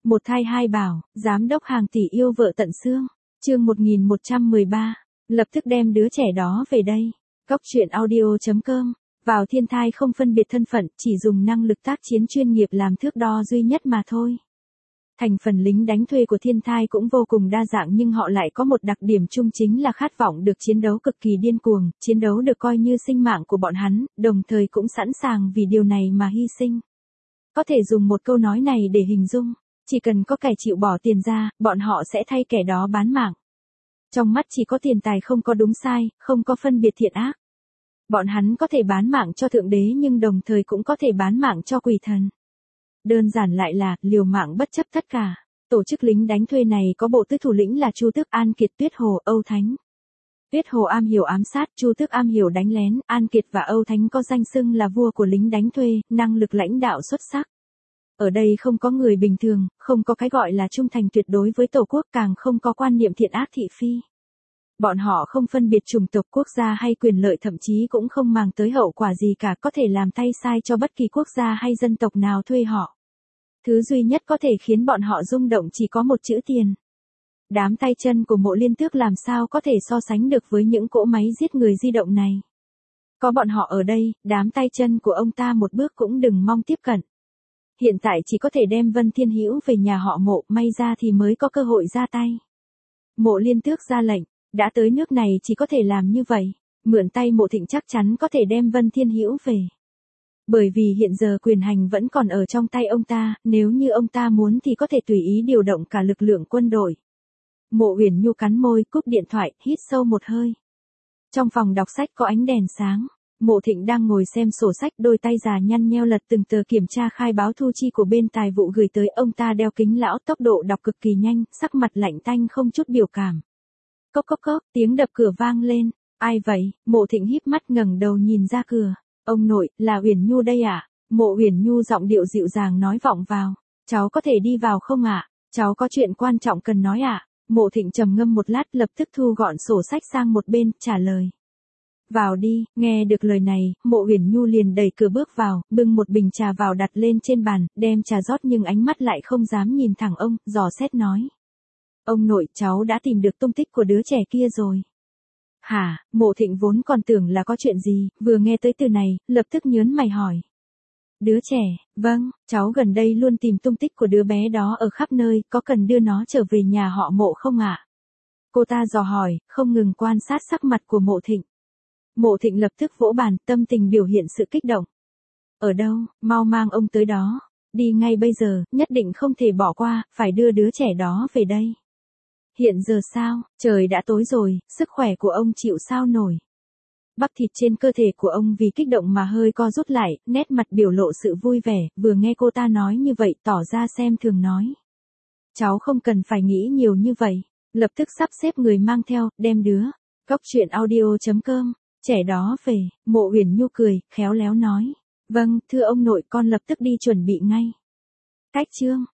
Một thai hai bảo, giám đốc hàng tỷ yêu vợ tận xương. Chương 1113. Lập tức đem đứa trẻ đó về đây. Cốc truyện audio.com. Vào thiên thai không phân biệt thân phận, chỉ dùng năng lực tác chiến chuyên nghiệp làm thước đo duy nhất mà thôi. Thành phần lính đánh thuê của thiên thai cũng vô cùng đa dạng, nhưng họ lại có một đặc điểm chung, chính là khát vọng được chiến đấu cực kỳ điên cuồng, chiến đấu được coi như sinh mạng của bọn hắn, đồng thời cũng sẵn sàng vì điều này mà hy sinh. Có thể dùng một câu nói này để hình dung, chỉ cần có kẻ chịu bỏ tiền ra, bọn họ sẽ thay kẻ đó bán mạng. Trong mắt chỉ có tiền tài, không có đúng sai, không có phân biệt thiện ác. Bọn hắn có thể bán mạng cho thượng đế, nhưng đồng thời cũng có thể bán mạng cho quỷ thần. Đơn giản lại là liều mạng bất chấp tất cả. Tổ chức lính đánh thuê này có bộ tước thủ lĩnh là Chu Tước, An Kiệt, Tuyết Hồ, Âu Thánh. Tuyết Hồ am hiểu ám sát, Chu Tước am hiểu đánh lén, An Kiệt và Âu Thánh có danh xưng là vua của lính đánh thuê, năng lực lãnh đạo xuất sắc. Ở đây không có người bình thường, không có cái gọi là trung thành tuyệt đối với tổ quốc, càng không có quan niệm thiện ác thị phi. Bọn họ không phân biệt chủng tộc, quốc gia hay quyền lợi, thậm chí cũng không màng tới hậu quả gì cả, có thể làm tay sai cho bất kỳ quốc gia hay dân tộc nào thuê họ. Thứ duy nhất có thể khiến bọn họ rung động chỉ có một chữ: tiền. Đám tay chân của Mộ Liên Tước làm sao có thể so sánh được với những cỗ máy giết người di động này. Có bọn họ ở đây, đám tay chân của ông ta một bước cũng đừng mong tiếp cận. Hiện tại chỉ có thể đem Vân Thiên Hữu về nhà họ Mộ, may ra thì mới có cơ hội ra tay. Mộ Liên Tước ra lệnh, đã tới nước này chỉ có thể làm như vậy, mượn tay Mộ Thịnh chắc chắn có thể đem Vân Thiên Hữu về. Bởi vì hiện giờ quyền hành vẫn còn ở trong tay ông ta, nếu như ông ta muốn thì có thể tùy ý điều động cả lực lượng quân đội. Mộ Uyển Nhu cắn môi, cúp điện thoại, hít sâu một hơi. Trong phòng đọc sách có ánh đèn sáng, Mộ Thịnh đang ngồi xem sổ sách, đôi tay già nhăn nheo lật từng tờ kiểm tra khai báo thu chi của bên tài vụ gửi tới. Ông ta đeo kính lão, tốc độ đọc cực kỳ nhanh, sắc mặt lạnh tanh không chút biểu cảm. Cốc cốc cốc, tiếng đập cửa vang lên. Ai vậy? Mộ Thịnh híp mắt ngẩng đầu nhìn ra cửa. Ông nội, là Uyển Nhu đây ạ. Mộ Uyển Nhu giọng điệu dịu dàng nói vọng vào. Cháu có thể đi vào không ạ? Cháu có chuyện quan trọng cần nói ạ. Mộ Thịnh trầm ngâm một lát, lập tức thu gọn sổ sách sang một bên, trả lời. Vào đi. Nghe được lời này, Mộ Uyển Nhu liền đẩy cửa bước vào, bưng một bình trà vào đặt lên trên bàn, đem trà rót nhưng ánh mắt lại không dám nhìn thẳng ông, dò xét nói. Ông nội, cháu đã tìm được tung tích của đứa trẻ kia rồi. Hả? Mộ Thịnh vốn còn tưởng là có chuyện gì, vừa nghe tới từ này, lập tức nhớn mày hỏi. Đứa trẻ? Vâng, cháu gần đây luôn tìm tung tích của đứa bé đó ở khắp nơi, có cần đưa nó trở về nhà họ Mộ không ạ? Cô ta dò hỏi, không ngừng quan sát sắc mặt của Mộ Thịnh. Mộ Thịnh lập tức vỗ bàn, tâm tình biểu hiện sự kích động. Ở đâu? Mau mang ông tới đó. Đi ngay bây giờ, nhất định không thể bỏ qua, phải đưa đứa trẻ đó về đây. Hiện giờ sao? Trời đã tối rồi, sức khỏe của ông chịu sao nổi. Bắp thịt trên cơ thể của ông vì kích động mà hơi co rút lại, nét mặt biểu lộ sự vui vẻ, vừa nghe cô ta nói như vậy tỏ ra xem thường nói. Cháu không cần phải nghĩ nhiều như vậy, lập tức sắp xếp người mang theo, đem đứa. Cốc truyện audio.com, trẻ đó về. Mộ Uyển Nhu cười, khéo léo nói. Vâng, thưa ông nội, con lập tức đi chuẩn bị ngay. Cách chương.